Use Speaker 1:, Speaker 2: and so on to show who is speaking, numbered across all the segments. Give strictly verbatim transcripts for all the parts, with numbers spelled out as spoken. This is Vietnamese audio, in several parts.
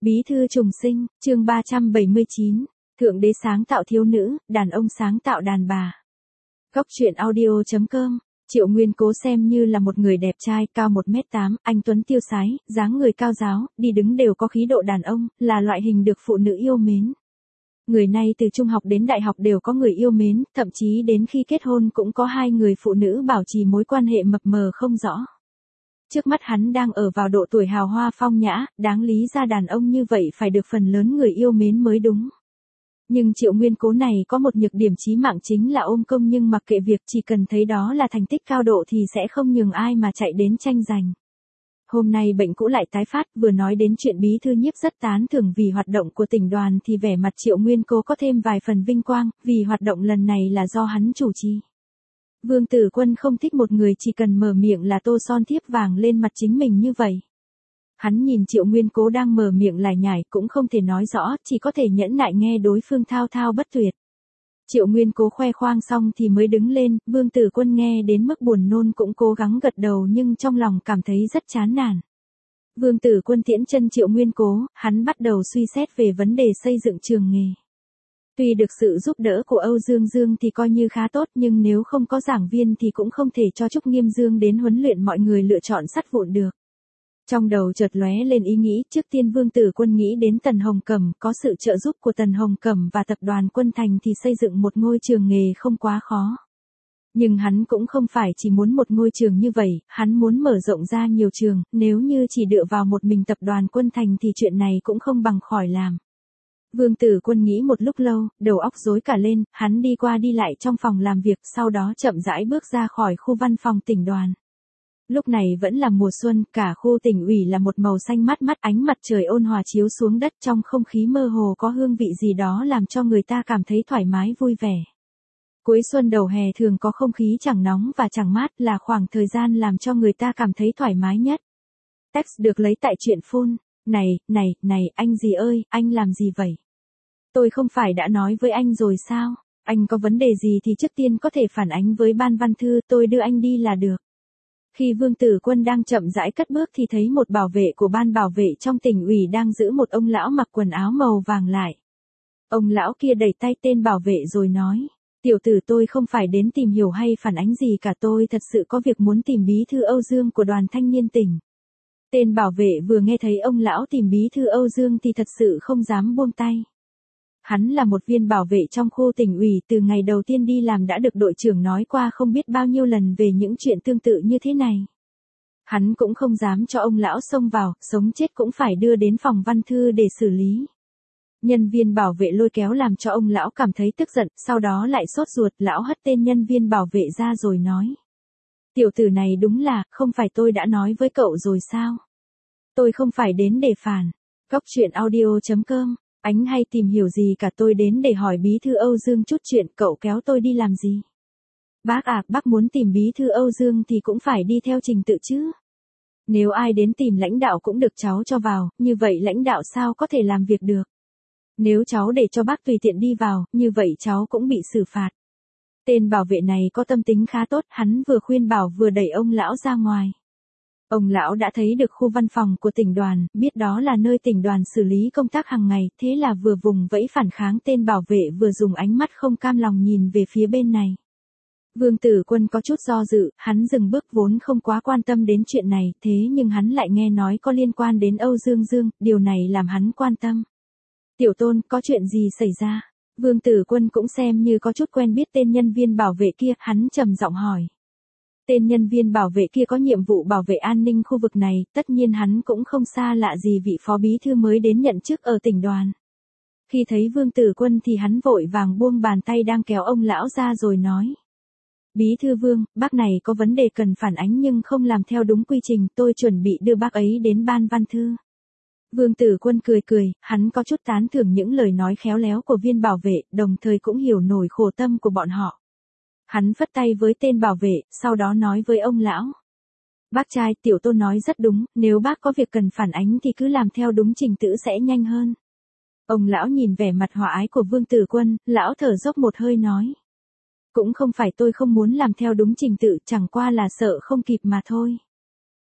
Speaker 1: Bí thư trùng sinh, chương ba trăm bảy mươi chín, Thượng đế sáng tạo thiếu nữ, đàn ông sáng tạo đàn bà. Góc truyện audio chấm com, Triệu Nguyên Cố xem như là một người đẹp trai, cao một mét tám, anh tuấn tiêu sái, dáng người cao ráo, đi đứng đều có khí độ đàn ông, là loại hình được phụ nữ yêu mến. Người này từ trung học đến đại học đều có người yêu mến, thậm chí đến khi kết hôn cũng có hai người phụ nữ bảo trì mối quan hệ mập mờ không rõ. Trước mắt hắn đang ở vào độ tuổi hào hoa phong nhã, đáng lý ra đàn ông như vậy phải được phần lớn người yêu mến mới đúng. Nhưng Triệu Nguyên Cố này có một nhược điểm chí mạng chính là ôm công, nhưng mặc kệ việc chỉ cần thấy đó là thành tích cao độ thì sẽ không nhường ai mà chạy đến tranh giành. Hôm nay bệnh cũ lại tái phát, vừa nói đến chuyện bí thư Nhiếp rất tán thưởng vì hoạt động của tỉnh đoàn thì vẻ mặt Triệu Nguyên Cố có thêm vài phần vinh quang, vì hoạt động lần này là do hắn chủ trì. Vương Tử Quân không thích một người chỉ cần mở miệng là tô son thiếp vàng lên mặt chính mình như vậy. Hắn nhìn Triệu Nguyên Cố đang mở miệng lải nhải cũng không thể nói rõ, chỉ có thể nhẫn nại nghe đối phương thao thao bất tuyệt. Triệu Nguyên Cố khoe khoang xong thì mới đứng lên, Vương Tử Quân nghe đến mức buồn nôn cũng cố gắng gật đầu nhưng trong lòng cảm thấy rất chán nản. Vương Tử Quân tiễn chân Triệu Nguyên Cố, hắn bắt đầu suy xét về vấn đề xây dựng trường nghề. Tuy được sự giúp đỡ của Âu Dương Dương thì coi như khá tốt, nhưng nếu không có giảng viên thì cũng không thể cho Trúc Nghiêm Dương đến huấn luyện mọi người lựa chọn sắt vụn được. Trong đầu chợt lóe lên ý nghĩ, trước tiên Vương Tử Quân nghĩ đến Tần Hồng Cẩm, có sự trợ giúp của Tần Hồng Cẩm và tập đoàn Quân Thành thì xây dựng một ngôi trường nghề không quá khó. Nhưng hắn cũng không phải chỉ muốn một ngôi trường như vậy, hắn muốn mở rộng ra nhiều trường, nếu như chỉ dựa vào một mình tập đoàn Quân Thành thì chuyện này cũng không bằng khỏi làm. Vương Tử Quân nghĩ một lúc lâu, đầu óc rối cả lên, hắn đi qua đi lại trong phòng làm việc, sau đó chậm rãi bước ra khỏi khu văn phòng tỉnh đoàn. Lúc này vẫn là mùa xuân, cả khu tỉnh ủy là một màu xanh mát mắt, ánh mặt trời ôn hòa chiếu xuống đất, trong không khí mơ hồ có hương vị gì đó làm cho người ta cảm thấy thoải mái vui vẻ. Cuối xuân đầu hè thường có không khí chẳng nóng và chẳng mát, là khoảng thời gian làm cho người ta cảm thấy thoải mái nhất. Text được lấy tại truyện phun. Này, này, này, anh gì ơi, anh làm gì vậy? Tôi không phải đã nói với anh rồi sao? Anh có vấn đề gì thì trước tiên có thể phản ánh với ban văn thư, tôi đưa anh đi là được. Khi Vương Tử Quân đang chậm rãi cất bước thì thấy một bảo vệ của ban bảo vệ trong tỉnh ủy đang giữ một ông lão mặc quần áo màu vàng lại. Ông lão kia đẩy tay tên bảo vệ rồi nói, tiểu tử tôi không phải đến tìm hiểu hay phản ánh gì cả, tôi thật sự có việc muốn tìm bí thư Âu Dương của đoàn thanh niên tỉnh. Tên bảo vệ vừa nghe thấy ông lão tìm bí thư Âu Dương thì thật sự không dám buông tay. Hắn là một viên bảo vệ trong khu tỉnh ủy, từ ngày đầu tiên đi làm đã được đội trưởng nói qua không biết bao nhiêu lần về những chuyện tương tự như thế này. Hắn cũng không dám cho ông lão xông vào, sống chết cũng phải đưa đến phòng văn thư để xử lý. Nhân viên bảo vệ lôi kéo làm cho ông lão cảm thấy tức giận, sau đó lại sốt ruột, lão hất tên nhân viên bảo vệ ra rồi nói. Tiểu tử này đúng là, không phải tôi đã nói với cậu rồi sao? Tôi không phải đến để phản. Góc truyện audio chấm com, anh hay tìm hiểu gì cả, tôi đến để hỏi bí thư Âu Dương chút chuyện, cậu kéo tôi đi làm gì? Bác à, bác muốn tìm bí thư Âu Dương thì cũng phải đi theo trình tự chứ. Nếu ai đến tìm lãnh đạo cũng được cháu cho vào, như vậy lãnh đạo sao có thể làm việc được? Nếu cháu để cho bác tùy tiện đi vào, như vậy cháu cũng bị xử phạt. Tên bảo vệ này có tâm tính khá tốt, hắn vừa khuyên bảo vừa đẩy ông lão ra ngoài. Ông lão đã thấy được khu văn phòng của tỉnh đoàn, biết đó là nơi tỉnh đoàn xử lý công tác hàng ngày, thế là vừa vùng vẫy phản kháng, tên bảo vệ vừa dùng ánh mắt không cam lòng nhìn về phía bên này. Vương Tử Quân có chút do dự, hắn dừng bước vốn không quá quan tâm đến chuyện này, thế nhưng hắn lại nghe nói có liên quan đến Âu Dương Dương, điều này làm hắn quan tâm. Tiểu Tôn, có chuyện gì xảy ra? Vương Tử Quân cũng xem như có chút quen biết tên nhân viên bảo vệ kia, hắn trầm giọng hỏi. Tên nhân viên bảo vệ kia có nhiệm vụ bảo vệ an ninh khu vực này, tất nhiên hắn cũng không xa lạ gì vị phó bí thư mới đến nhận chức ở tỉnh đoàn. Khi thấy Vương Tử Quân thì hắn vội vàng buông bàn tay đang kéo ông lão ra rồi nói. Bí thư Vương, bác này có vấn đề cần phản ánh nhưng không làm theo đúng quy trình, tôi chuẩn bị đưa bác ấy đến ban văn thư. Vương Tử Quân cười cười, hắn có chút tán thưởng những lời nói khéo léo của viên bảo vệ, đồng thời cũng hiểu nổi khổ tâm của bọn họ. Hắn phất tay với tên bảo vệ, sau đó nói với ông lão. Bác trai, Tiểu Tôn nói rất đúng, nếu bác có việc cần phản ánh thì cứ làm theo đúng trình tự sẽ nhanh hơn. Ông lão nhìn vẻ mặt hòa ái của Vương Tử Quân, lão thở dốc một hơi nói. Cũng không phải tôi không muốn làm theo đúng trình tự, chẳng qua là sợ không kịp mà thôi.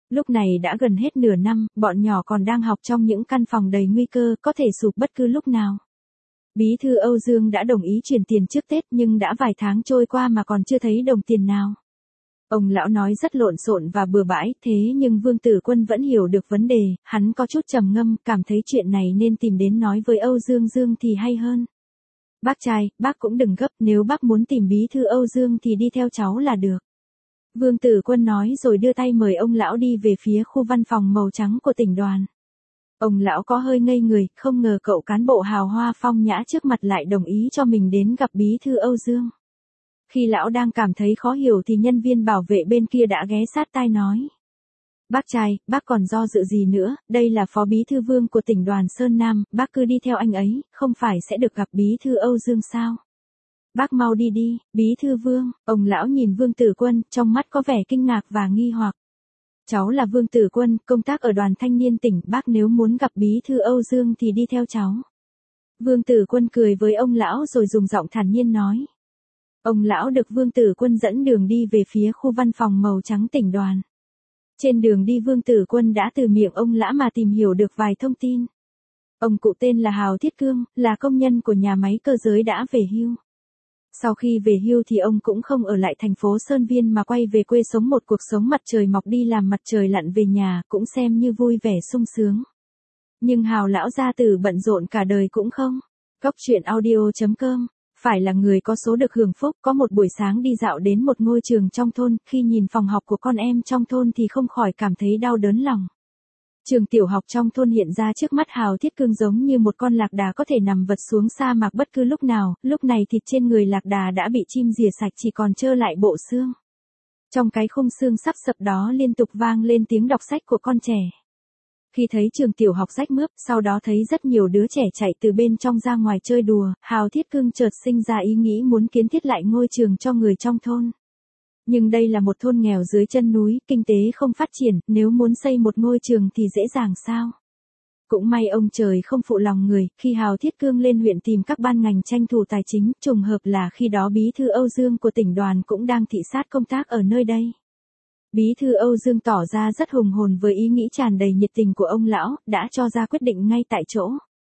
Speaker 1: Lúc này đã gần hết nửa năm, bọn nhỏ còn đang học trong những căn phòng đầy nguy cơ, có thể sụp bất cứ lúc nào. Bí thư Âu Dương đã đồng ý chuyển tiền trước Tết nhưng đã vài tháng trôi qua mà còn chưa thấy đồng tiền nào. Ông lão nói rất lộn xộn và bừa bãi, thế nhưng Vương Tử Quân vẫn hiểu được vấn đề, hắn có chút trầm ngâm, cảm thấy chuyện này nên tìm đến nói với Âu Dương Dương thì hay hơn. Bác trai, bác cũng đừng gấp, nếu bác muốn tìm bí thư Âu Dương thì đi theo cháu là được. Vương Tử Quân nói rồi đưa tay mời ông lão đi về phía khu văn phòng màu trắng của tỉnh đoàn. Ông lão có hơi ngây người, không ngờ cậu cán bộ hào hoa phong nhã trước mặt lại đồng ý cho mình đến gặp bí thư Âu Dương. Khi lão đang cảm thấy khó hiểu thì nhân viên bảo vệ bên kia đã ghé sát tai nói. Bác trai, bác còn do dự gì nữa, đây là phó bí thư Vương của tỉnh đoàn Sơn Nam, bác cứ đi theo anh ấy, không phải sẽ được gặp bí thư Âu Dương sao? Bác mau đi đi, bí thư Vương, ông lão nhìn Vương Tử Quân, trong mắt có vẻ kinh ngạc và nghi hoặc. Cháu là Vương Tử Quân, công tác ở đoàn thanh niên tỉnh, bác nếu muốn gặp bí thư Âu Dương thì đi theo cháu. Vương Tử Quân cười với ông lão rồi dùng giọng thản nhiên nói. Ông lão được Vương Tử Quân dẫn đường đi về phía khu văn phòng màu trắng tỉnh đoàn. Trên đường đi Vương Tử Quân đã từ miệng ông lão mà tìm hiểu được vài thông tin. Ông cụ tên là Hào Thiết Cương, là công nhân của nhà máy cơ giới đã về hưu. Sau khi về hưu thì ông cũng không ở lại thành phố Sơn Viên mà quay về quê sống một cuộc sống mặt trời mọc đi làm mặt trời lặn về nhà, cũng xem như vui vẻ sung sướng. Nhưng Hào lão gia tử bận rộn cả đời cũng không. Góc truyện audio chấm com. Phải là người có số được hưởng phúc, có một buổi sáng đi dạo đến một ngôi trường trong thôn, khi nhìn phòng học của con em trong thôn thì không khỏi cảm thấy đau đớn lòng. Trường tiểu học trong thôn hiện ra trước mắt Hào Thiết Cương giống như một con lạc đà có thể nằm vật xuống sa mạc bất cứ lúc nào, lúc này thịt trên người lạc đà đã bị chim rỉa sạch chỉ còn trơ lại bộ xương. Trong cái khung xương sắp sập đó liên tục vang lên tiếng đọc sách của con trẻ. Khi thấy trường tiểu học rách mướp, sau đó thấy rất nhiều đứa trẻ chạy từ bên trong ra ngoài chơi đùa, Hào Thiết Cương chợt sinh ra ý nghĩ muốn kiến thiết lại ngôi trường cho người trong thôn. Nhưng đây là một thôn nghèo dưới chân núi, kinh tế không phát triển, nếu muốn xây một ngôi trường thì dễ dàng sao? Cũng may ông trời không phụ lòng người, khi Hào Thiết Cương lên huyện tìm các ban ngành tranh thủ tài chính, trùng hợp là khi đó bí thư Âu Dương của tỉnh đoàn cũng đang thị sát công tác ở nơi đây. Bí thư Âu Dương tỏ ra rất hùng hồn với ý nghĩ tràn đầy nhiệt tình của ông lão, đã cho ra quyết định ngay tại chỗ.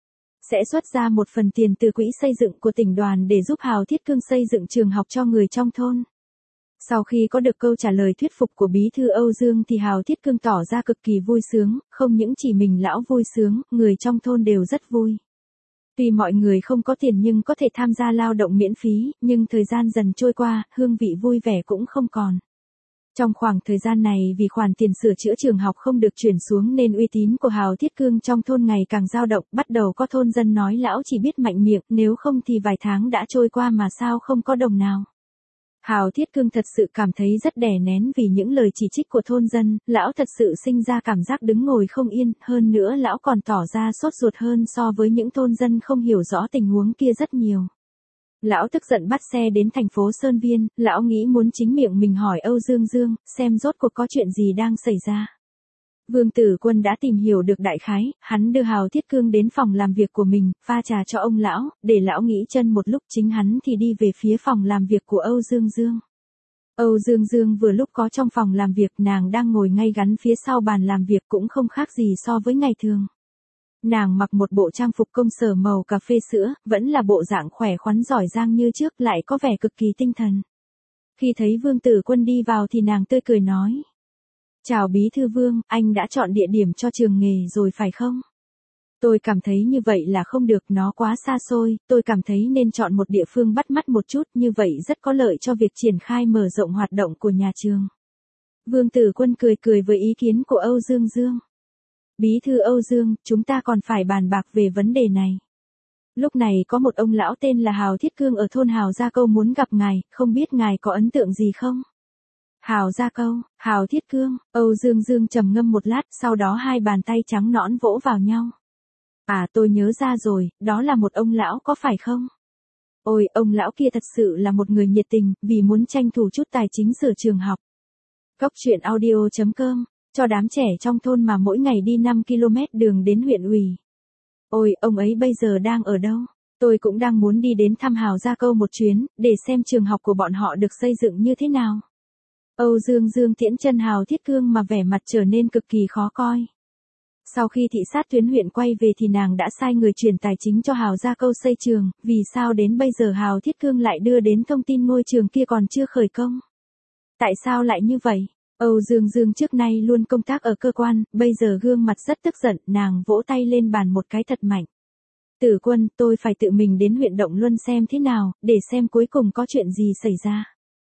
Speaker 1: Sẽ xuất ra một phần tiền từ quỹ xây dựng của tỉnh đoàn để giúp Hào Thiết Cương xây dựng trường học cho người trong thôn. Sau khi có được câu trả lời thuyết phục của bí thư Âu Dương thì Hào Thiết Cương tỏ ra cực kỳ vui sướng, không những chỉ mình lão vui sướng, người trong thôn đều rất vui. Tuy mọi người không có tiền nhưng có thể tham gia lao động miễn phí, nhưng thời gian dần trôi qua, hương vị vui vẻ cũng không còn. Trong khoảng thời gian này vì khoản tiền sửa chữa trường học không được chuyển xuống nên uy tín của Hào Thiết Cương trong thôn ngày càng dao động, bắt đầu có thôn dân nói lão chỉ biết mạnh miệng, nếu không thì vài tháng đã trôi qua mà sao không có đồng nào. Hào Thiết Cương thật sự cảm thấy rất đè nén vì những lời chỉ trích của thôn dân, lão thật sự sinh ra cảm giác đứng ngồi không yên, hơn nữa lão còn tỏ ra sốt ruột hơn so với những thôn dân không hiểu rõ tình huống kia rất nhiều. Lão tức giận bắt xe đến thành phố Sơn Viên, lão nghĩ muốn chính miệng mình hỏi Âu Dương Dương, xem rốt cuộc có chuyện gì đang xảy ra. Vương Tử Quân đã tìm hiểu được đại khái, hắn đưa Hào Thiết Cương đến phòng làm việc của mình, pha trà cho ông lão, để lão nghĩ chân một lúc, chính hắn thì đi về phía phòng làm việc của Âu Dương Dương. Âu Dương Dương vừa lúc có trong phòng làm việc, nàng đang ngồi ngay ngắn phía sau bàn làm việc cũng không khác gì so với ngày thường. Nàng mặc một bộ trang phục công sở màu cà phê sữa, vẫn là bộ dạng khỏe khoắn giỏi giang như trước, lại có vẻ cực kỳ tinh thần. Khi thấy Vương Tử Quân đi vào thì nàng tươi cười nói. Chào bí thư Vương, anh đã chọn địa điểm cho trường nghề rồi phải không? Tôi cảm thấy như vậy là không được, nó quá xa xôi, tôi cảm thấy nên chọn một địa phương bắt mắt một chút, như vậy rất có lợi cho việc triển khai mở rộng hoạt động của nhà trường. Vương Tử Quân cười cười với ý kiến của Âu Dương Dương. Bí thư Âu Dương, chúng ta còn phải bàn bạc về vấn đề này. Lúc này có một ông lão tên là Hào Thiết Cương ở thôn Hào Gia Câu muốn gặp ngài, không biết ngài có ấn tượng gì không? Hào Gia Câu, Hào Thiết Cương, Âu Dương Dương trầm ngâm một lát, sau đó hai bàn tay trắng nõn vỗ vào nhau. À, tôi nhớ ra rồi, đó là một ông lão có phải không? Ôi, ông lão kia thật sự là một người nhiệt tình, vì muốn tranh thủ chút tài chính sửa trường học. Góc truyện audio chấm com, cho đám trẻ trong thôn mà mỗi ngày đi năm ki lô mét đường đến huyện ủy. Ôi, ông ấy bây giờ đang ở đâu? Tôi cũng đang muốn đi đến thăm Hào Gia Câu một chuyến, để xem trường học của bọn họ được xây dựng như thế nào. Âu Dương Dương tiễn chân Hào Thiết Cương mà vẻ mặt trở nên cực kỳ khó coi. Sau khi thị sát tuyến huyện quay về thì nàng đã sai người chuyển tài chính cho Hào ra câu xây trường, vì sao đến bây giờ Hào Thiết Cương lại đưa đến thông tin ngôi trường kia còn chưa khởi công? Tại sao lại như vậy? Âu Dương Dương trước nay luôn công tác ở cơ quan, bây giờ gương mặt rất tức giận, nàng vỗ tay lên bàn một cái thật mạnh. Tử Quân, tôi phải tự mình đến huyện Động Luân xem thế nào, để xem cuối cùng có chuyện gì xảy ra.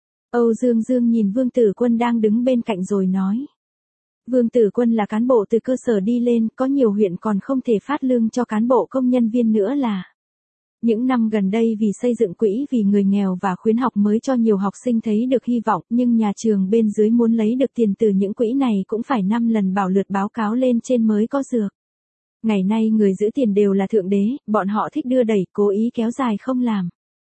Speaker 1: Âu Dương Dương nhìn Vương Tử Quân đang đứng bên cạnh rồi nói. Vương Tử Quân là cán bộ từ cơ sở đi lên, có nhiều huyện còn không thể phát lương cho cán bộ công nhân viên nữa là. Những năm gần đây vì xây dựng quỹ vì người nghèo và khuyến học mới cho nhiều học sinh thấy được hy vọng, nhưng nhà trường bên dưới muốn lấy được tiền từ những quỹ này cũng phải năm lần bảo lượt báo cáo lên trên mới có dược. Ngày nay người giữ tiền đều là thượng đế, bọn họ thích đưa đẩy, cố ý kéo dài không làm.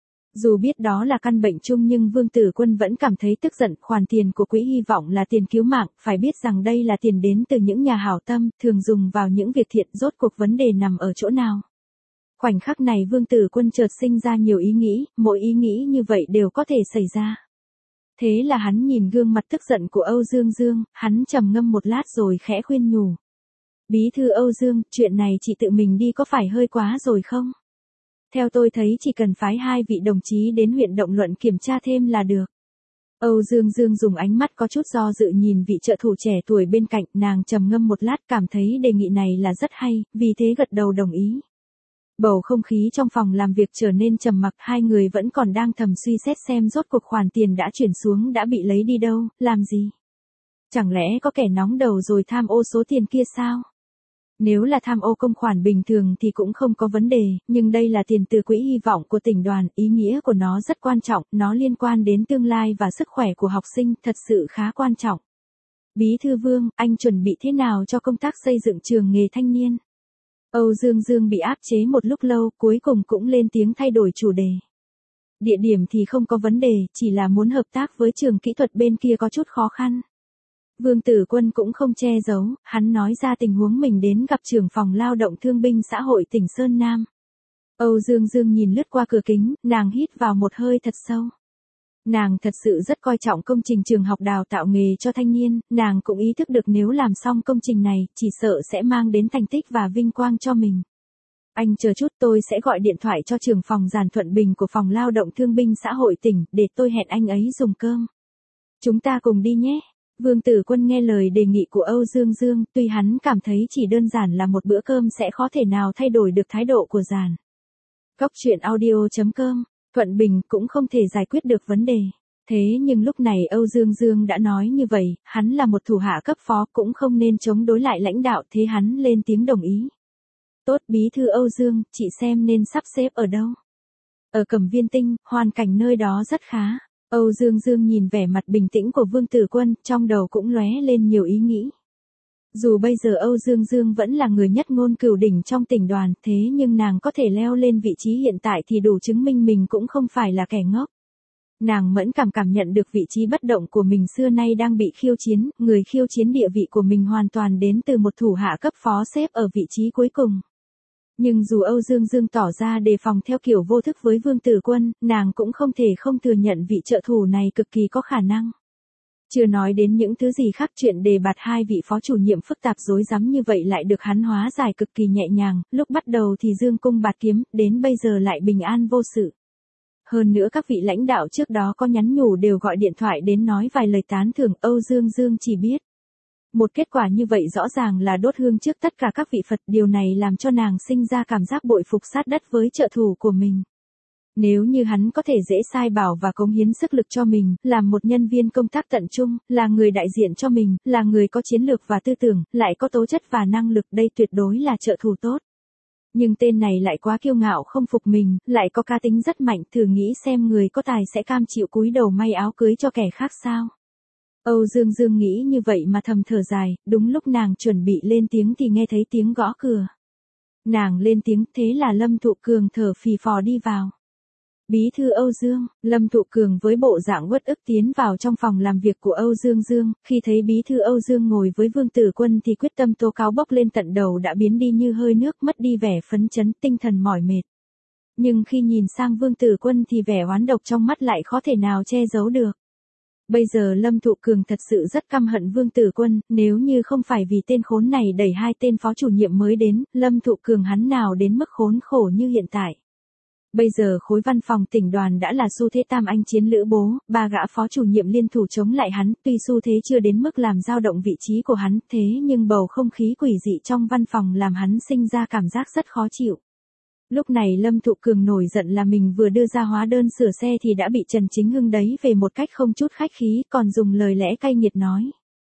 Speaker 1: Dù biết đó là căn bệnh chung nhưng Vương Tử Quân vẫn cảm thấy tức giận, khoản tiền của quỹ hy vọng là tiền cứu mạng, phải biết rằng đây là tiền đến từ những nhà hảo tâm, thường dùng vào những việc thiện, rốt cuộc vấn đề nằm ở chỗ nào. Khoảnh khắc này Vương Tử Quân chợt sinh ra nhiều ý nghĩ, mỗi ý nghĩ như vậy đều có thể xảy ra. Thế là hắn nhìn gương mặt tức giận của Âu Dương Dương, hắn trầm ngâm một lát rồi khẽ khuyên nhủ. Bí thư Âu Dương, chuyện này chị tự mình đi có phải hơi quá rồi không? Theo tôi thấy chỉ cần phái hai vị đồng chí đến huyện Động Luận kiểm tra thêm là được. Âu Dương Dương dùng ánh mắt có chút do dự nhìn vị trợ thủ trẻ tuổi bên cạnh, nàng trầm ngâm một lát cảm thấy đề nghị này là rất hay, vì thế gật đầu đồng ý. Bầu không khí trong phòng làm việc trở nên trầm mặc, hai người vẫn còn đang thầm suy xét xem rốt cuộc khoản tiền đã chuyển xuống đã bị lấy đi đâu, làm gì. Chẳng lẽ có kẻ nóng đầu rồi tham ô số tiền kia sao? Nếu là tham ô công khoản bình thường thì cũng không có vấn đề, nhưng đây là tiền từ quỹ hy vọng của tỉnh đoàn, ý nghĩa của nó rất quan trọng, nó liên quan đến tương lai và sức khỏe của học sinh, thật sự khá quan trọng. Bí thư Vương, anh chuẩn bị thế nào cho công tác xây dựng trường nghề thanh niên? Âu Dương Dương bị áp chế một lúc lâu, cuối cùng cũng lên tiếng thay đổi chủ đề. Địa điểm thì không có vấn đề, chỉ là muốn hợp tác với trường kỹ thuật bên kia có chút khó khăn. Vương Tử Quân cũng không che giấu, hắn nói ra tình huống mình đến gặp trưởng phòng lao động thương binh xã hội tỉnh Sơn Nam. Âu Dương Dương nhìn lướt qua cửa kính, nàng hít vào một hơi thật sâu. Nàng thật sự rất coi trọng công trình trường học đào tạo nghề cho thanh niên, nàng cũng ý thức được nếu làm xong công trình này, chỉ sợ sẽ mang đến thành tích và vinh quang cho mình. Anh chờ chút, tôi sẽ gọi điện thoại cho trưởng phòng Giản Thuận Bình của phòng lao động thương binh xã hội tỉnh, để tôi hẹn anh ấy dùng cơm. Chúng ta cùng đi nhé. Vương Tử Quân nghe lời đề nghị của Âu Dương Dương, tuy hắn cảm thấy chỉ đơn giản là một bữa cơm sẽ khó thể nào thay đổi được thái độ của Giản. Góc truyện audio chấm com, Thuận Bình cũng không thể giải quyết được vấn đề. Thế nhưng lúc này Âu Dương Dương đã nói như vậy, hắn là một thủ hạ cấp phó cũng không nên chống đối lại lãnh đạo, thế hắn lên tiếng đồng ý. Tốt, bí thư Âu Dương, chị xem nên sắp xếp ở đâu? Ở Cẩm Viên Tinh, hoàn cảnh nơi đó rất khá. Âu Dương Dương nhìn vẻ mặt bình tĩnh của Vương Tử Quân, trong đầu cũng lóe lên nhiều ý nghĩ. Dù bây giờ Âu Dương Dương vẫn là người nhất ngôn cửu đỉnh trong tỉnh đoàn, thế nhưng nàng có thể leo lên vị trí hiện tại thì đủ chứng minh mình cũng không phải là kẻ ngốc. Nàng mẫn cảm cảm nhận được vị trí bất động của mình xưa nay đang bị khiêu chiến, người khiêu chiến địa vị của mình hoàn toàn đến từ một thủ hạ cấp phó xếp ở vị trí cuối cùng. Nhưng dù Âu Dương Dương tỏ ra đề phòng theo kiểu vô thức với Vương Tử Quân, nàng cũng không thể không thừa nhận vị trợ thủ này cực kỳ có khả năng. Chưa nói đến những thứ gì khác, chuyện đề bạt hai vị phó chủ nhiệm phức tạp rối rắm như vậy lại được hắn hóa giải cực kỳ nhẹ nhàng, lúc bắt đầu thì dương cung bạt kiếm, đến bây giờ lại bình an vô sự. Hơn nữa các vị lãnh đạo trước đó có nhắn nhủ đều gọi điện thoại đến nói vài lời tán thưởng, Âu Dương Dương chỉ biết. Một kết quả như vậy rõ ràng là đốt hương trước tất cả các vị Phật, điều này làm cho nàng sinh ra cảm giác bội phục sát đất với trợ thủ của mình. Nếu như hắn có thể dễ sai bảo và cống hiến sức lực cho mình, làm một nhân viên công tác tận trung, là người đại diện cho mình, là người có chiến lược và tư tưởng, lại có tố chất và năng lực, đây tuyệt đối là trợ thủ tốt. Nhưng tên này lại quá kiêu ngạo không phục mình, lại có cá tính rất mạnh, thử nghĩ xem người có tài sẽ cam chịu cúi đầu may áo cưới cho kẻ khác sao. Âu Dương Dương nghĩ như vậy mà thầm thở dài, đúng lúc nàng chuẩn bị lên tiếng thì nghe thấy tiếng gõ cửa. Nàng lên tiếng, thế là Lâm Thụ Cường thở phì phò đi vào. Bí thư Âu Dương, Lâm Thụ Cường với bộ dạng uất ức tiến vào trong phòng làm việc của Âu Dương Dương, khi thấy bí thư Âu Dương ngồi với Vương Tử Quân thì quyết tâm tố cáo bốc lên tận đầu đã biến đi như hơi nước, mất đi vẻ phấn chấn, tinh thần mỏi mệt. Nhưng khi nhìn sang Vương Tử Quân thì vẻ oán độc trong mắt lại khó thể nào che giấu được. Bây giờ Lâm Thụ Cường thật sự rất căm hận Vương Tử Quân, nếu như không phải vì tên khốn này đẩy hai tên phó chủ nhiệm mới đến, Lâm Thụ Cường hắn nào đến mức khốn khổ như hiện tại. Bây giờ khối văn phòng tỉnh đoàn đã là xu thế tam anh chiến lữ bố, ba gã phó chủ nhiệm liên thủ chống lại hắn, tuy xu thế chưa đến mức làm dao động vị trí của hắn, thế nhưng bầu không khí quỷ dị trong văn phòng làm hắn sinh ra cảm giác rất khó chịu. Lúc này Lâm Thụ Cường nổi giận là mình vừa đưa ra hóa đơn sửa xe thì đã bị Trần Chính Hưng đấy về một cách không chút khách khí, còn dùng lời lẽ cay nghiệt nói.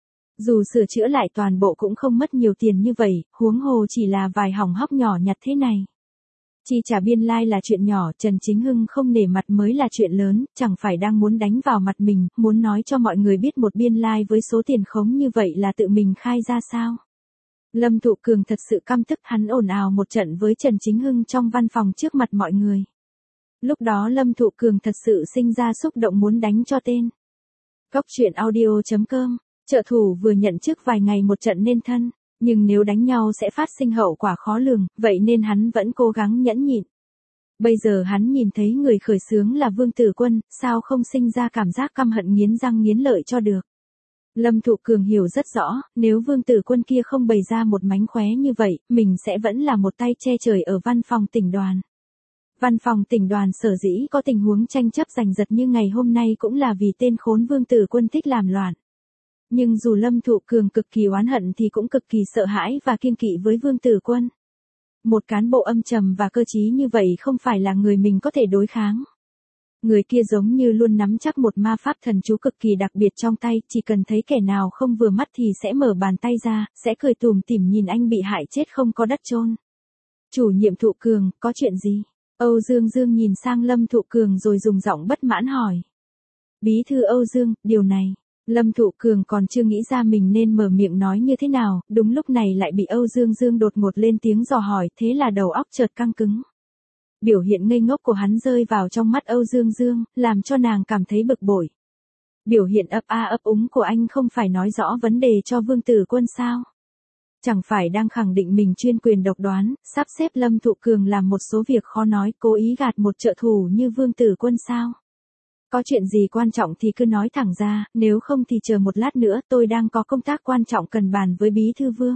Speaker 1: Dù sửa chữa lại toàn bộ cũng không mất nhiều tiền như vậy, huống hồ chỉ là vài hỏng hóc nhỏ nhặt thế này. Chi trả biên lai like là chuyện nhỏ, Trần Chính Hưng không nể mặt mới là chuyện lớn, chẳng phải đang muốn đánh vào mặt mình, muốn nói cho mọi người biết một biên lai like với số tiền khống như vậy là tự mình khai ra sao. Lâm Thụ Cường thật sự căm tức, hắn ồn ào một trận với Trần Chính Hưng trong văn phòng trước mặt mọi người. Lúc đó Lâm Thụ Cường thật sự sinh ra xúc động muốn đánh cho tên. Góc truyện audio chấm com, trợ thủ vừa nhận chức vài ngày một trận nên thân, nhưng nếu đánh nhau sẽ phát sinh hậu quả khó lường, vậy nên hắn vẫn cố gắng nhẫn nhịn. Bây giờ hắn nhìn thấy người khởi xướng là Vương Tử Quân, sao không sinh ra cảm giác căm hận nghiến răng nghiến lợi cho được. Lâm Thụ Cường hiểu rất rõ, nếu Vương Tử Quân kia không bày ra một mánh khóe như vậy, mình sẽ vẫn là một tay che trời ở văn phòng tỉnh đoàn. Văn phòng tỉnh đoàn sở dĩ có tình huống tranh chấp giành giật như ngày hôm nay cũng là vì tên khốn Vương Tử Quân thích làm loạn. Nhưng dù Lâm Thụ Cường cực kỳ oán hận thì cũng cực kỳ sợ hãi và kiêng kỵ với Vương Tử Quân. Một cán bộ âm trầm và cơ trí như vậy không phải là người mình có thể đối kháng. Người kia giống như luôn nắm chắc một ma pháp thần chú cực kỳ đặc biệt trong tay, chỉ cần thấy kẻ nào không vừa mắt thì sẽ mở bàn tay ra, sẽ cười tủm tỉm nhìn anh bị hại chết không có đất chôn. Chủ nhiệm Thụ Cường, có chuyện gì? Âu Dương Dương nhìn sang Lâm Thụ Cường rồi dùng giọng bất mãn hỏi. Bí thư Âu Dương, điều này. Lâm Thụ Cường còn chưa nghĩ ra mình nên mở miệng nói như thế nào, đúng lúc này lại bị Âu Dương Dương đột ngột lên tiếng dò hỏi, thế là đầu óc chợt căng cứng. Biểu hiện ngây ngốc của hắn rơi vào trong mắt Âu Dương Dương, làm cho nàng cảm thấy bực bội. Biểu hiện ấp a ấp úng của anh không phải nói rõ vấn đề cho Vương Tử Quân sao? Chẳng phải đang khẳng định mình chuyên quyền độc đoán, sắp xếp Lâm Thụ Cường làm một số việc khó nói, cố ý gạt một trợ thủ như Vương Tử Quân sao? Có chuyện gì quan trọng thì cứ nói thẳng ra, nếu không thì chờ một lát nữa, tôi đang có công tác quan trọng cần bàn với Bí thư Vương.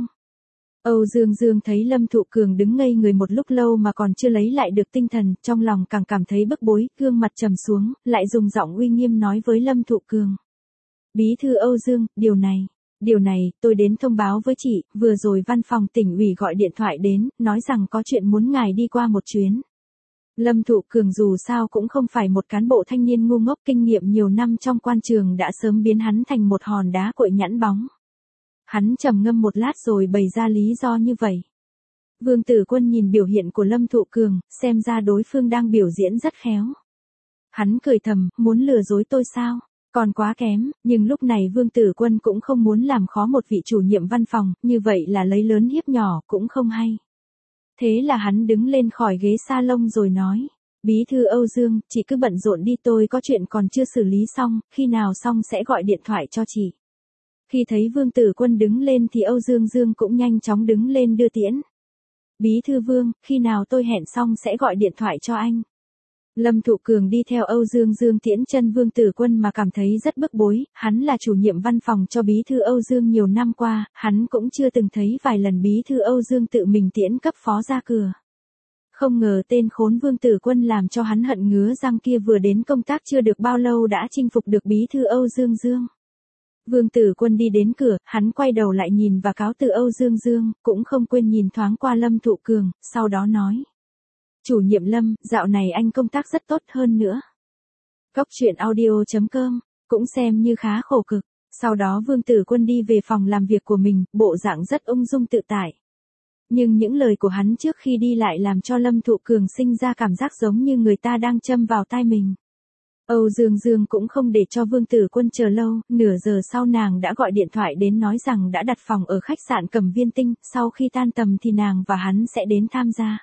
Speaker 1: Âu Dương Dương thấy Lâm Thụ Cường đứng ngây người một lúc lâu mà còn chưa lấy lại được tinh thần, trong lòng càng cảm thấy bức bối, gương mặt trầm xuống, lại dùng giọng uy nghiêm nói với Lâm Thụ Cường. Bí thư Âu Dương, điều này, điều này, tôi đến thông báo với chị, vừa rồi văn phòng tỉnh ủy gọi điện thoại đến, nói rằng có chuyện muốn ngài đi qua một chuyến. Lâm Thụ Cường dù sao cũng không phải một cán bộ thanh niên ngu ngốc, kinh nghiệm nhiều năm trong quan trường đã sớm biến hắn thành một hòn đá cội nhẵn bóng. Hắn trầm ngâm một lát rồi bày ra lý do như vậy. Vương Tử Quân nhìn biểu hiện của Lâm Thụ Cường, xem ra đối phương đang biểu diễn rất khéo. Hắn cười thầm, muốn lừa dối tôi sao? Còn quá kém, nhưng lúc này Vương Tử Quân cũng không muốn làm khó một vị chủ nhiệm văn phòng, như vậy là lấy lớn hiếp nhỏ, cũng không hay. Thế là hắn đứng lên khỏi ghế salon rồi nói, Bí thư Âu Dương, chị cứ bận rộn đi, tôi có chuyện còn chưa xử lý xong, khi nào xong sẽ gọi điện thoại cho chị. Khi thấy Vương Tử Quân đứng lên thì Âu Dương Dương cũng nhanh chóng đứng lên đưa tiễn. Bí thư Vương, khi nào tôi hẹn xong sẽ gọi điện thoại cho anh. Lâm Thụ Cường đi theo Âu Dương Dương tiễn chân Vương Tử Quân mà cảm thấy rất bức bối, hắn là chủ nhiệm văn phòng cho Bí thư Âu Dương nhiều năm qua, hắn cũng chưa từng thấy vài lần Bí thư Âu Dương tự mình tiễn cấp phó ra cửa. Không ngờ tên khốn Vương Tử Quân làm cho hắn hận ngứa răng kia vừa đến công tác chưa được bao lâu đã chinh phục được Bí thư Âu Dương Dương. Vương Tử Quân đi đến cửa, hắn quay đầu lại nhìn và cáo từ Âu Dương Dương, cũng không quên nhìn thoáng qua Lâm Thụ Cường, sau đó nói. Chủ nhiệm Lâm, dạo này anh công tác rất tốt hơn nữa. Góc truyện audio chấm com, cũng xem như khá khổ cực. Sau đó Vương Tử Quân đi về phòng làm việc của mình, bộ dạng rất ung dung tự tại. Nhưng những lời của hắn trước khi đi lại làm cho Lâm Thụ Cường sinh ra cảm giác giống như người ta đang châm vào tai mình. Âu Dương Dương cũng không để cho Vương Tử Quân chờ lâu, nửa giờ sau nàng đã gọi điện thoại đến nói rằng đã đặt phòng ở khách sạn Cẩm Viên Tinh, sau khi tan tầm thì nàng và hắn sẽ đến tham gia.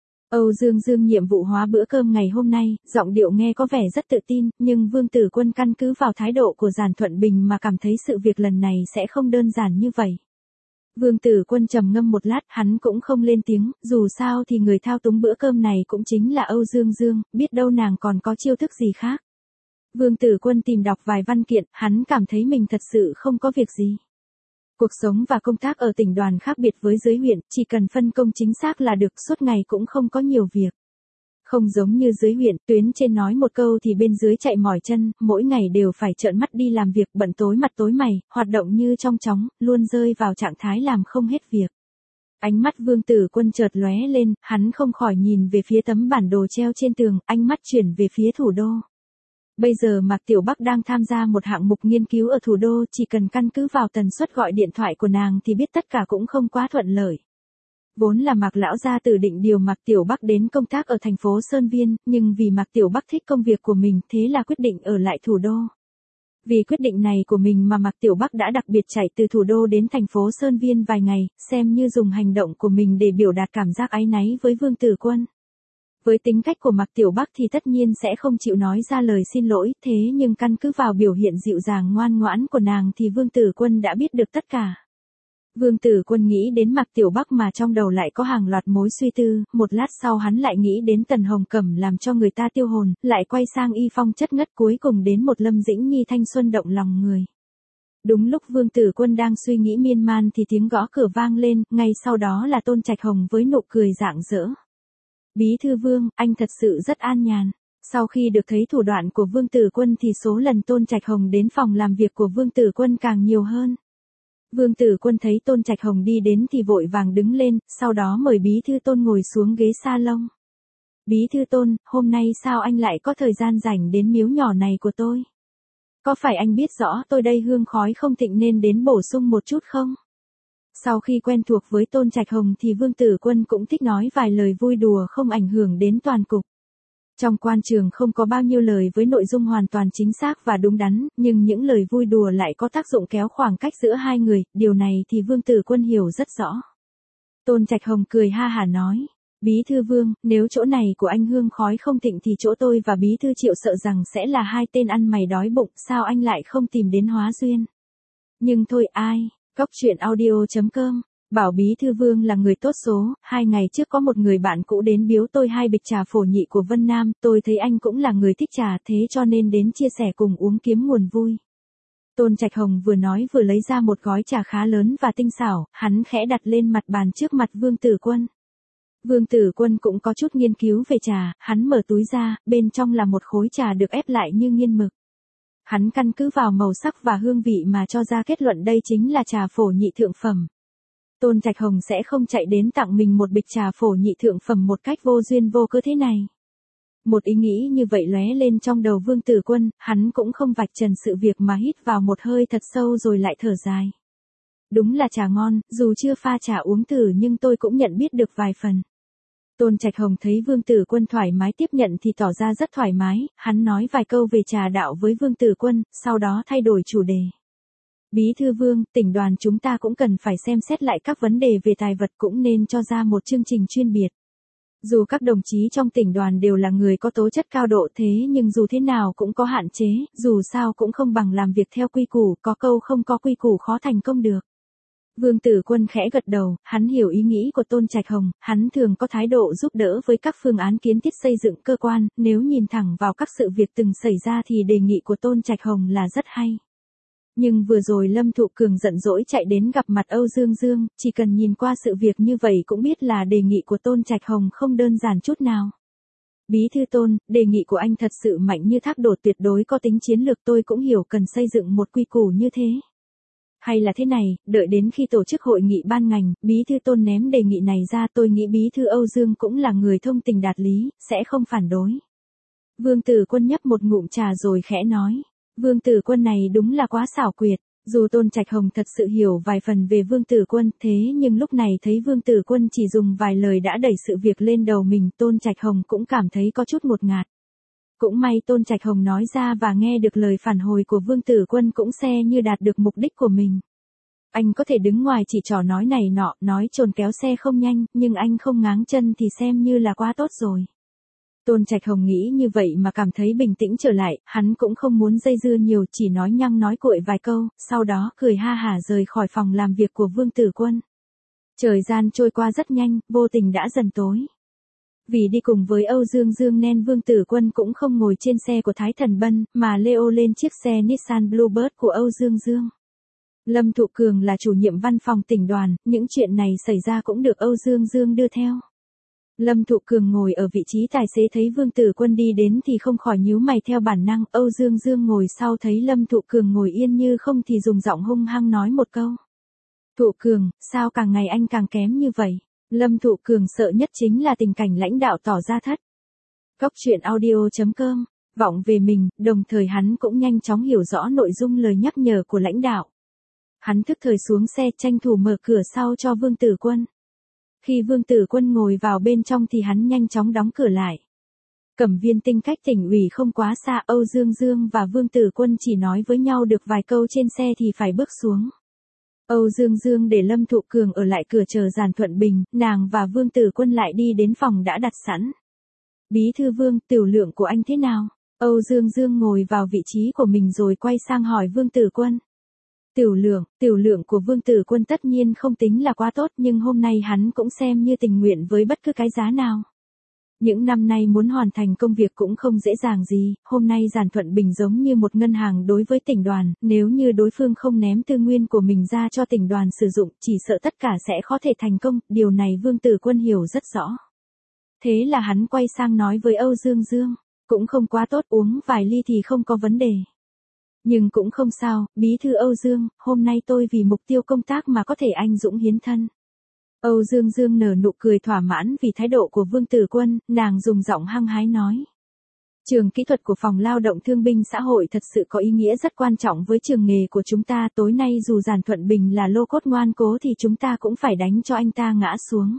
Speaker 1: Âu Dương Dương nhiệm vụ hóa bữa cơm ngày hôm nay, giọng điệu nghe có vẻ rất tự tin, nhưng Vương Tử Quân căn cứ vào thái độ của Giản Thuận Bình mà cảm thấy sự việc lần này sẽ không đơn giản như vậy. Vương Tử Quân trầm ngâm một lát, hắn cũng không lên tiếng, dù sao thì người thao túng bữa cơm này cũng chính là Âu Dương Dương, biết đâu nàng còn có chiêu thức gì khác. Vương Tử Quân tìm đọc vài văn kiện, hắn cảm thấy mình thật sự không có việc gì. Cuộc sống và công tác ở tỉnh đoàn khác biệt với dưới huyện, chỉ cần phân công chính xác là được, suốt ngày cũng không có nhiều việc. Không giống như dưới huyện, tuyến trên nói một câu thì bên dưới chạy mỏi chân, mỗi ngày đều phải trợn mắt đi làm việc, bận tối mặt tối mày, hoạt động như trong chóng, luôn rơi vào trạng thái làm không hết việc. Ánh mắt Vương Tử Quân chợt lóe lên, hắn không khỏi nhìn về phía tấm bản đồ treo trên tường, ánh mắt chuyển về phía thủ đô. Bây giờ Mạc Tiểu Bắc đang tham gia một hạng mục nghiên cứu ở thủ đô, chỉ cần căn cứ vào tần suất gọi điện thoại của nàng thì biết tất cả cũng không quá thuận lợi. Vốn là Mạc lão gia tử định điều Mạc Tiểu Bắc đến công tác ở thành phố Sơn Viên, nhưng vì Mạc Tiểu Bắc thích công việc của mình, thế là quyết định ở lại thủ đô. Vì quyết định này của mình mà Mạc Tiểu Bắc đã đặc biệt chạy từ thủ đô đến thành phố Sơn Viên vài ngày, xem như dùng hành động của mình để biểu đạt cảm giác áy náy với Vương Tử Quân. Với tính cách của Mạc Tiểu Bắc thì tất nhiên sẽ không chịu nói ra lời xin lỗi, thế nhưng căn cứ vào biểu hiện dịu dàng ngoan ngoãn của nàng thì Vương Tử Quân đã biết được tất cả. Vương Tử Quân nghĩ đến Mạc Tiểu Bắc mà trong đầu lại có hàng loạt mối suy tư, một lát sau hắn lại nghĩ đến Tần Hồng Cẩm làm cho người ta tiêu hồn, lại quay sang Y Phong chất ngất, cuối cùng đến một Lâm Dĩnh Nhi thanh xuân động lòng người. Đúng lúc Vương Tử Quân đang suy nghĩ miên man thì tiếng gõ cửa vang lên, ngay sau đó là Tôn Trạch Hồng với nụ cười rạng rỡ. Bí thư Vương, anh thật sự rất an nhàn. Sau khi được thấy thủ đoạn của Vương Tử Quân thì số lần Tôn Trạch Hồng đến phòng làm việc của Vương Tử Quân càng nhiều hơn. Vương Tử Quân thấy Tôn Trạch Hồng đi đến thì vội vàng đứng lên, sau đó mời Bí thư Tôn ngồi xuống ghế salon. Bí thư Tôn, hôm nay sao anh lại có thời gian rảnh đến miếu nhỏ này của tôi? Có phải anh biết rõ tôi đây hương khói không thịnh nên đến bổ sung một chút không? Sau khi quen thuộc với Tôn Trạch Hồng thì Vương Tử Quân cũng thích nói vài lời vui đùa không ảnh hưởng đến toàn cục. Trong quan trường không có bao nhiêu lời với nội dung hoàn toàn chính xác và đúng đắn, nhưng những lời vui đùa lại có tác dụng kéo khoảng cách giữa hai người, điều này thì Vương Tử Quân hiểu rất rõ. Tôn Trạch Hồng cười ha hả nói, Bí thư Vương, nếu chỗ này của anh hương khói không thịnh thì chỗ tôi và Bí thư Triệu sợ rằng sẽ là hai tên ăn mày đói bụng, sao anh lại không tìm đến Hóa Duyên? Nhưng thôi ai, Cóc truyện audio chấm com. Bảo Bí thư Vương là người tốt số, hai ngày trước có một người bạn cũ đến biếu tôi hai bịch trà phổ nhị của Vân Nam, tôi thấy anh cũng là người thích trà thế cho nên đến chia sẻ cùng uống kiếm nguồn vui. Tôn Trạch Hồng vừa nói vừa lấy ra một gói trà khá lớn và tinh xảo, hắn khẽ đặt lên mặt bàn trước mặt Vương Tử Quân. Vương Tử Quân cũng có chút nghiên cứu về trà, hắn mở túi ra, bên trong là một khối trà được ép lại như nghiên mực. Hắn căn cứ vào màu sắc và hương vị mà cho ra kết luận đây chính là trà phổ nhị thượng phẩm. Tôn Trạch Hồng sẽ không chạy đến tặng mình một bịch trà phổ nhị thượng phẩm một cách vô duyên vô cớ thế này. Một ý nghĩ như vậy lóe lên trong đầu Vương Tử Quân, hắn cũng không vạch trần sự việc mà hít vào một hơi thật sâu rồi lại thở dài. Đúng là trà ngon, dù chưa pha trà uống thử nhưng tôi cũng nhận biết được vài phần. Tôn Trạch Hồng thấy Vương Tử Quân thoải mái tiếp nhận thì tỏ ra rất thoải mái, hắn nói vài câu về trà đạo với Vương Tử Quân, sau đó thay đổi chủ đề. Bí thư Vương, tỉnh đoàn chúng ta cũng cần phải xem xét lại các vấn đề về tài vật, cũng nên cho ra một chương trình chuyên biệt. Dù các đồng chí trong tỉnh đoàn đều là người có tố chất cao độ thế nhưng dù thế nào cũng có hạn chế, dù sao cũng không bằng làm việc theo quy củ, có câu không có quy củ khó thành công được. Vương Tử Quân khẽ gật đầu, hắn hiểu ý nghĩ của Tôn Trạch Hồng, hắn thường có thái độ giúp đỡ với các phương án kiến thiết xây dựng cơ quan, nếu nhìn thẳng vào các sự việc từng xảy ra thì đề nghị của Tôn Trạch Hồng là rất hay. Nhưng vừa rồi Lâm Thụ Cường giận dỗi chạy đến gặp mặt Âu Dương Dương, chỉ cần nhìn qua sự việc như vậy cũng biết là đề nghị của Tôn Trạch Hồng không đơn giản chút nào. Bí thư Tôn, đề nghị của anh thật sự mạnh như thác đổ, tuyệt đối có tính chiến lược, tôi cũng hiểu cần xây dựng một quy củ như thế. Hay là thế này, đợi đến khi tổ chức hội nghị ban ngành, Bí thư Tôn ném đề nghị này ra, tôi nghĩ Bí thư Âu Dương cũng là người thông tình đạt lý, sẽ không phản đối. Vương Tử Quân nhấp một ngụm trà rồi khẽ nói. Vương Tử Quân này đúng là quá xảo quyệt, dù Tôn Trạch Hồng thật sự hiểu vài phần về Vương Tử Quân, thế nhưng lúc này thấy Vương Tử Quân chỉ dùng vài lời đã đẩy sự việc lên đầu mình, Tôn Trạch Hồng cũng cảm thấy có chút ngột ngạt. Cũng may Tôn Trạch Hồng nói ra và nghe được lời phản hồi của Vương Tử Quân cũng xe như đạt được mục đích của mình. Anh có thể đứng ngoài chỉ trỏ nói này nọ, nói chồn kéo xe không nhanh, nhưng anh không ngáng chân thì xem như là quá tốt rồi. Tôn Trạch Hồng nghĩ như vậy mà cảm thấy bình tĩnh trở lại, hắn cũng không muốn dây dưa nhiều, chỉ nói nhăng nói cuội vài câu, sau đó cười ha hả rời khỏi phòng làm việc của Vương Tử Quân. Thời gian trôi qua rất nhanh, vô tình đã dần tối. Vì đi cùng với Âu Dương Dương nên Vương Tử Quân cũng không ngồi trên xe của Thái Thần Bân, mà leo lên chiếc xe Nissan Bluebird của Âu Dương Dương. Lâm Thụ Cường là chủ nhiệm văn phòng tỉnh đoàn, những chuyện này xảy ra cũng được Âu Dương Dương đưa theo. Lâm Thụ Cường ngồi ở vị trí tài xế thấy Vương Tử Quân đi đến thì không khỏi nhíu mày theo bản năng, Âu Dương Dương ngồi sau thấy Lâm Thụ Cường ngồi yên như không thì dùng giọng hung hăng nói một câu. Thụ Cường, sao càng ngày anh càng kém như vậy? Lâm Thụ Cường sợ nhất chính là tình cảnh lãnh đạo tỏ ra thất. Góc truyện audio chấm com, vọng về mình, đồng thời hắn cũng nhanh chóng hiểu rõ nội dung lời nhắc nhở của lãnh đạo. Hắn thức thời xuống xe tranh thủ mở cửa sau cho Vương Tử Quân. Khi Vương Tử Quân ngồi vào bên trong thì hắn nhanh chóng đóng cửa lại. Cẩm Viên Tinh cách tỉnh ủy không quá xa, Âu Dương Dương và Vương Tử Quân chỉ nói với nhau được vài câu trên xe thì phải bước xuống. Âu Dương Dương để Lâm Thụ Cường ở lại cửa chờ Giản Thuận Bình, nàng và Vương Tử Quân lại đi đến phòng đã đặt sẵn. Bí thư Vương, tiểu lượng của anh thế nào? Âu Dương Dương ngồi vào vị trí của mình rồi quay sang hỏi Vương Tử Quân. Tiểu lượng, tiểu lượng của Vương Tử Quân tất nhiên không tính là quá tốt nhưng hôm nay hắn cũng xem như tình nguyện với bất cứ cái giá nào. Những năm nay muốn hoàn thành công việc cũng không dễ dàng gì, hôm nay Giản Thuận Bình giống như một ngân hàng đối với tỉnh đoàn, nếu như đối phương không ném tư nguyên của mình ra cho tỉnh đoàn sử dụng, chỉ sợ tất cả sẽ khó thể thành công, điều này Vương Tử Quân hiểu rất rõ. Thế là hắn quay sang nói với Âu Dương Dương, cũng không quá tốt, uống vài ly thì không có vấn đề. Nhưng cũng không sao, bí thư Âu Dương, hôm nay tôi vì mục tiêu công tác mà có thể anh dũng hiến thân. Âu Dương Dương nở nụ cười thỏa mãn vì thái độ của Vương Tử Quân, nàng dùng giọng hăng hái nói. Trường kỹ thuật của Phòng Lao động Thương binh Xã hội thật sự có ý nghĩa rất quan trọng với trường nghề của chúng ta, tối nay dù Giản Thuận Bình là lô cốt ngoan cố thì chúng ta cũng phải đánh cho anh ta ngã xuống.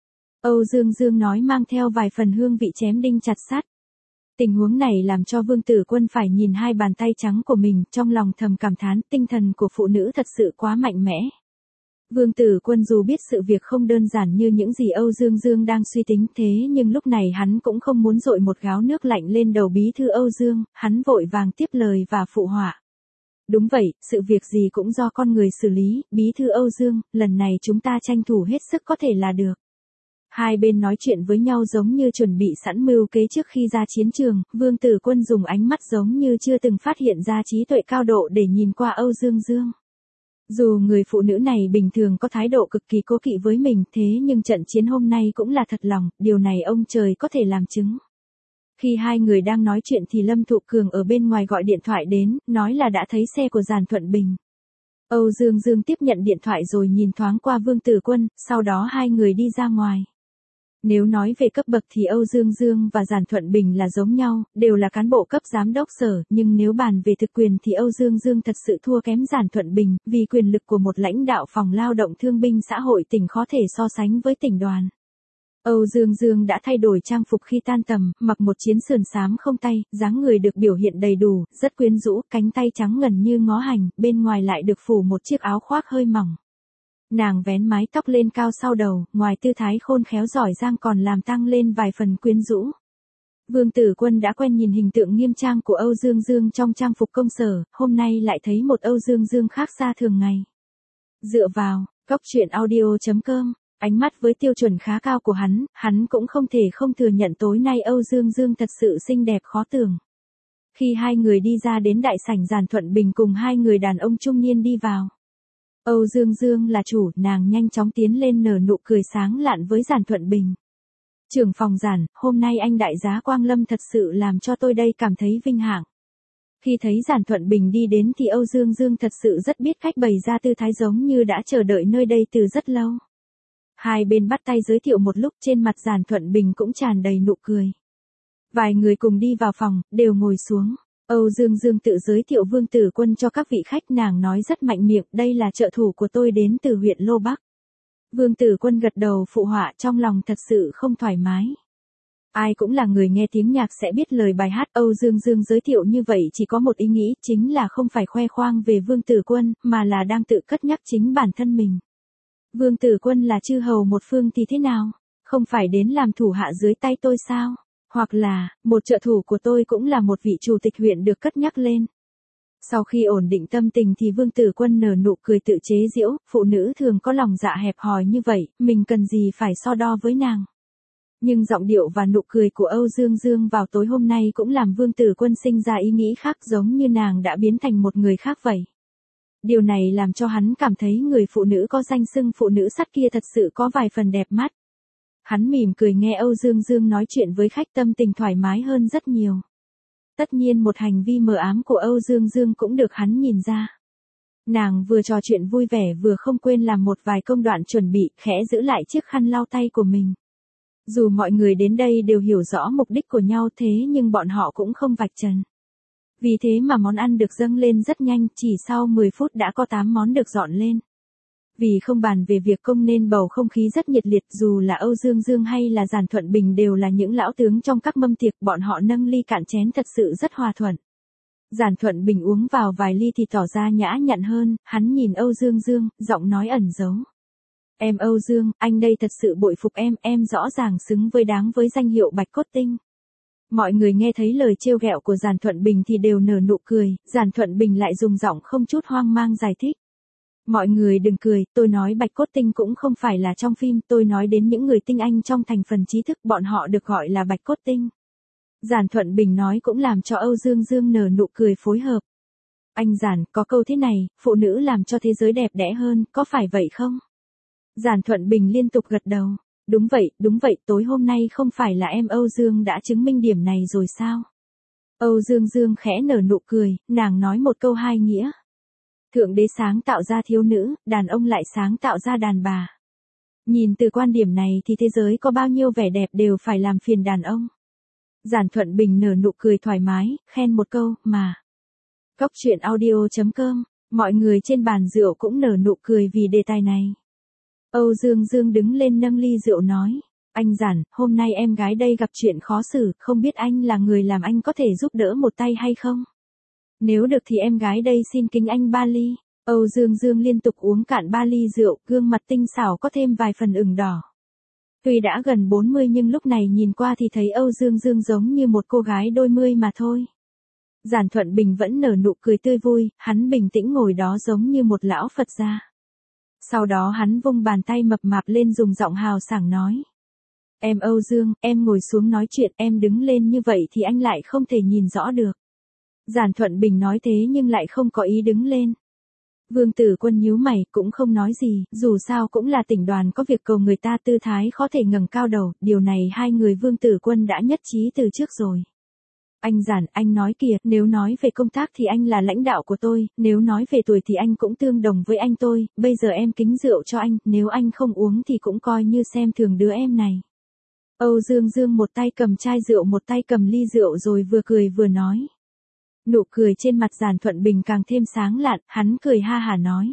Speaker 1: Âu Dương Dương nói mang theo vài phần hương vị chém đinh chặt sắt. Tình huống này làm cho Vương Tử Quân phải nhìn hai bàn tay trắng của mình, trong lòng thầm cảm thán tinh thần của phụ nữ thật sự quá mạnh mẽ. Vương Tử Quân dù biết sự việc không đơn giản như những gì Âu Dương Dương đang suy tính thế nhưng lúc này hắn cũng không muốn dội một gáo nước lạnh lên đầu bí thư Âu Dương, hắn vội vàng tiếp lời và phụ họa. Đúng vậy, sự việc gì cũng do con người xử lý, bí thư Âu Dương, lần này chúng ta tranh thủ hết sức có thể là được. Hai bên nói chuyện với nhau giống như chuẩn bị sẵn mưu kế trước khi ra chiến trường, Vương Tử Quân dùng ánh mắt giống như chưa từng phát hiện ra trí tuệ cao độ để nhìn qua Âu Dương Dương. Dù người phụ nữ này bình thường có thái độ cực kỳ cố kỵ với mình thế nhưng trận chiến hôm nay cũng là thật lòng, điều này ông trời có thể làm chứng. Khi hai người đang nói chuyện thì Lâm Thụ Cường ở bên ngoài gọi điện thoại đến, nói là đã thấy xe của Giản Thuận Bình. Âu Dương Dương tiếp nhận điện thoại rồi nhìn thoáng qua Vương Tử Quân, sau đó hai người đi ra ngoài. Nếu nói về cấp bậc thì Âu Dương Dương và Giản Thuận Bình là giống nhau, đều là cán bộ cấp giám đốc sở, nhưng nếu bàn về thực quyền thì Âu Dương Dương thật sự thua kém Giản Thuận Bình, vì quyền lực của một lãnh đạo Phòng Lao động Thương binh Xã hội tỉnh khó thể so sánh với tỉnh đoàn. Âu Dương Dương đã thay đổi trang phục khi tan tầm, mặc một chiến sườn xám không tay, dáng người được biểu hiện đầy đủ, rất quyến rũ, cánh tay trắng ngần như ngó hành, bên ngoài lại được phủ một chiếc áo khoác hơi mỏng. Nàng vén mái tóc lên cao sau đầu, ngoài tư thái khôn khéo giỏi giang còn làm tăng lên vài phần quyến rũ. Vương Tử Quân đã quen nhìn hình tượng nghiêm trang của Âu Dương Dương trong trang phục công sở, hôm nay lại thấy một Âu Dương Dương khác xa thường ngày. Dựa vào, góc truyện audio chấm com, ánh mắt với tiêu chuẩn khá cao của hắn, hắn cũng không thể không thừa nhận tối nay Âu Dương Dương thật sự xinh đẹp khó tưởng. Khi hai người đi ra đến đại sảnh Giản Thuận Bình cùng hai người đàn ông trung niên đi vào. Âu Dương Dương là chủ, nàng nhanh chóng tiến lên nở nụ cười sáng lạn với Giản Thuận Bình. Trưởng phòng Giản, hôm nay anh đại giá Quang Lâm thật sự làm cho tôi đây cảm thấy vinh hạnh. Khi thấy Giản Thuận Bình đi đến thì Âu Dương Dương thật sự rất biết cách bày ra tư thái giống như đã chờ đợi nơi đây từ rất lâu. Hai bên bắt tay giới thiệu một lúc, trên mặt Giản Thuận Bình cũng tràn đầy nụ cười. Vài người cùng đi vào phòng, đều ngồi xuống. Âu Dương Dương tự giới thiệu Vương Tử Quân cho các vị khách, nàng nói rất mạnh miệng, đây là trợ thủ của tôi đến từ huyện Lô Bắc. Vương Tử Quân gật đầu phụ họa, trong lòng thật sự không thoải mái. Ai cũng là người nghe tiếng nhạc sẽ biết lời bài hát. Âu Dương Dương giới thiệu như vậy chỉ có một ý nghĩ, chính là không phải khoe khoang về Vương Tử Quân, mà là đang tự cất nhắc chính bản thân mình. Vương Tử Quân là chư hầu một phương thì thế nào? Không phải đến làm thủ hạ dưới tay tôi sao? Hoặc là, một trợ thủ của tôi cũng là một vị chủ tịch huyện được cất nhắc lên. Sau khi ổn định tâm tình thì Vương Tử Quân nở nụ cười tự chế giễu, phụ nữ thường có lòng dạ hẹp hòi như vậy, mình cần gì phải so đo với nàng. Nhưng giọng điệu và nụ cười của Âu Dương Dương vào tối hôm nay cũng làm Vương Tử Quân sinh ra ý nghĩ khác, giống như nàng đã biến thành một người khác vậy. Điều này làm cho hắn cảm thấy người phụ nữ có danh xưng phụ nữ sắt kia thật sự có vài phần đẹp mắt. Hắn mỉm cười nghe Âu Dương Dương nói chuyện với khách, tâm tình thoải mái hơn rất nhiều. Tất nhiên một hành vi mờ ám của Âu Dương Dương cũng được hắn nhìn ra. Nàng vừa trò chuyện vui vẻ vừa không quên làm một vài công đoạn chuẩn bị, khẽ giữ lại chiếc khăn lau tay của mình. Dù mọi người đến đây đều hiểu rõ mục đích của nhau thế nhưng bọn họ cũng không vạch trần. Vì thế mà món ăn được dâng lên rất nhanh, chỉ sau mười phút đã có tám món được dọn lên. Vì không bàn về việc công nên bầu không khí rất nhiệt liệt, dù là Âu Dương Dương hay là Giản Thuận Bình đều là những lão tướng trong các mâm tiệc, bọn họ nâng ly cạn chén thật sự rất hòa thuận. Giản Thuận Bình uống vào vài ly thì tỏ ra nhã nhặn hơn, hắn nhìn Âu Dương Dương, giọng nói ẩn giấu. Em Âu Dương, anh đây thật sự bội phục em, em rõ ràng xứng với đáng với danh hiệu Bạch Cốt Tinh. Mọi người nghe thấy lời trêu ghẹo của Giản Thuận Bình thì đều nở nụ cười, Giản Thuận Bình lại dùng giọng không chút hoang mang giải thích. Mọi người đừng cười, tôi nói Bạch Cốt Tinh cũng không phải là trong phim, tôi nói đến những người tinh anh trong thành phần trí thức, bọn họ được gọi là Bạch Cốt Tinh. Giản Thuận Bình nói cũng làm cho Âu Dương Dương nở nụ cười phối hợp. Anh Giản, có câu thế này, phụ nữ làm cho thế giới đẹp đẽ hơn, có phải vậy không? Giản Thuận Bình liên tục gật đầu. Đúng vậy, đúng vậy, tối hôm nay không phải là em Âu Dương đã chứng minh điểm này rồi sao? Âu Dương Dương khẽ nở nụ cười, nàng nói một câu hai nghĩa. Thượng đế sáng tạo ra thiếu nữ, đàn ông lại sáng tạo ra đàn bà. Nhìn từ quan điểm này thì thế giới có bao nhiêu vẻ đẹp đều phải làm phiền đàn ông. Giản Thuận Bình nở nụ cười thoải mái, khen một câu, mà. Góc truyện audio chấm com, mọi người trên bàn rượu cũng nở nụ cười vì đề tài này. Âu Dương Dương đứng lên nâng ly rượu nói, anh Giản, hôm nay em gái đây gặp chuyện khó xử, không biết anh là người làm anh có thể giúp đỡ một tay hay không? Nếu được thì em gái đây xin kính anh ba ly. Âu Dương Dương liên tục uống cạn ba ly rượu, gương mặt tinh xảo có thêm vài phần ửng đỏ. Tuy đã gần bốn mươi nhưng lúc này nhìn qua thì thấy Âu Dương Dương giống như một cô gái đôi mươi mà thôi. Giản Thuận Bình vẫn nở nụ cười tươi vui, hắn bình tĩnh ngồi đó giống như một lão Phật gia. Sau đó hắn vung bàn tay mập mạp lên dùng giọng hào sảng nói. Em Âu Dương, em ngồi xuống nói chuyện, em đứng lên như vậy thì anh lại không thể nhìn rõ được. Giản Thuận Bình nói thế nhưng lại không có ý đứng lên. Vương Tử Quân nhíu mày, cũng không nói gì, dù sao cũng là tỉnh đoàn có việc cầu người ta tư thái khó thể ngẩng cao đầu, điều này hai người Vương Tử Quân đã nhất trí từ trước rồi. Anh Giản, anh nói kìa, nếu nói về công tác thì anh là lãnh đạo của tôi, nếu nói về tuổi thì anh cũng tương đồng với anh tôi, bây giờ em kính rượu cho anh, nếu anh không uống thì cũng coi như xem thường đứa em này. Âu Dương Dương một tay cầm chai rượu một tay cầm ly rượu rồi vừa cười vừa nói. Nụ cười trên mặt Giản Thuận Bình càng thêm sáng lạn, hắn cười ha hả nói.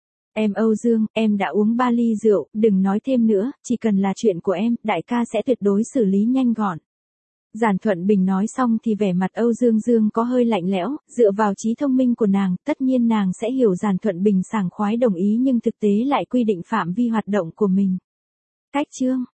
Speaker 1: Em Âu Dương, em đã uống ba ly rượu, đừng nói thêm nữa, chỉ cần là chuyện của em, đại ca sẽ tuyệt đối xử lý nhanh gọn. Giản Thuận Bình nói xong thì vẻ mặt Âu Dương Dương có hơi lạnh lẽo, dựa vào trí thông minh của nàng, tất nhiên nàng sẽ hiểu Giản Thuận Bình sảng khoái đồng ý nhưng thực tế lại quy định phạm vi hoạt động của mình. Cách chương